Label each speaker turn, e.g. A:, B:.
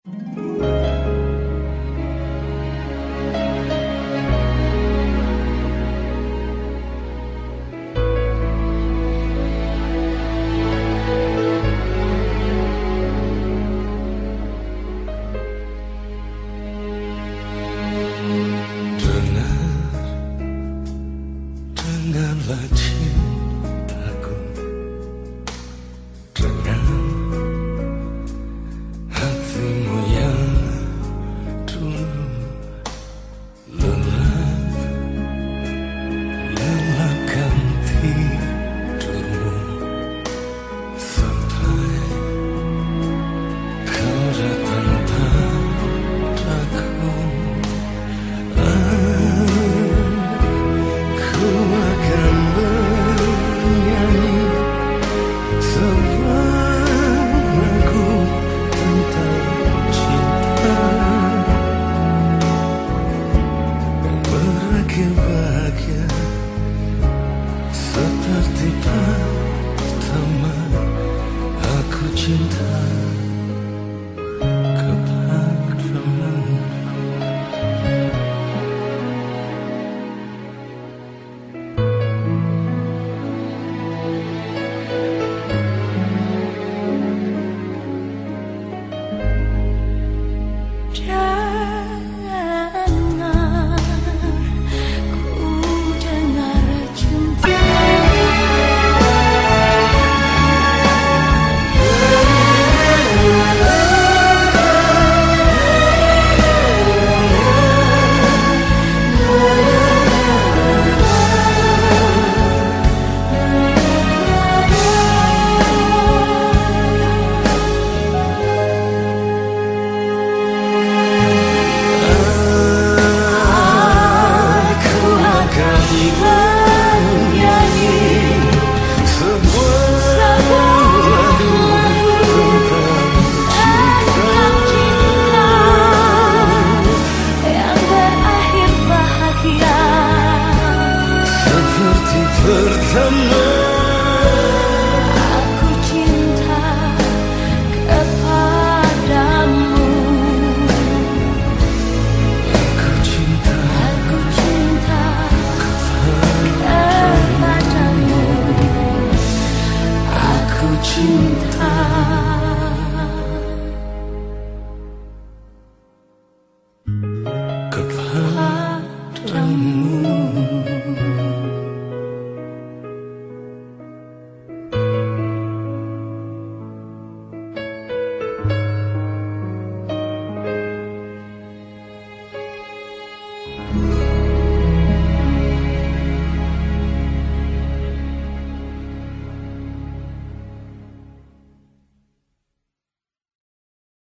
A: Dengarlah cintaku, dengan hatimu yang dulu lelahkan tidurmu sampai kau datang padaku. Ku akan bernyanyi sebuah lagu tentang cinta yang berakhir bahagia seperti pertama aku cinta kepadamu. Pertama
B: aku cinta kepadamu.
A: aku cinta
B: kepadamu. Aku cinta
A: kepadamu.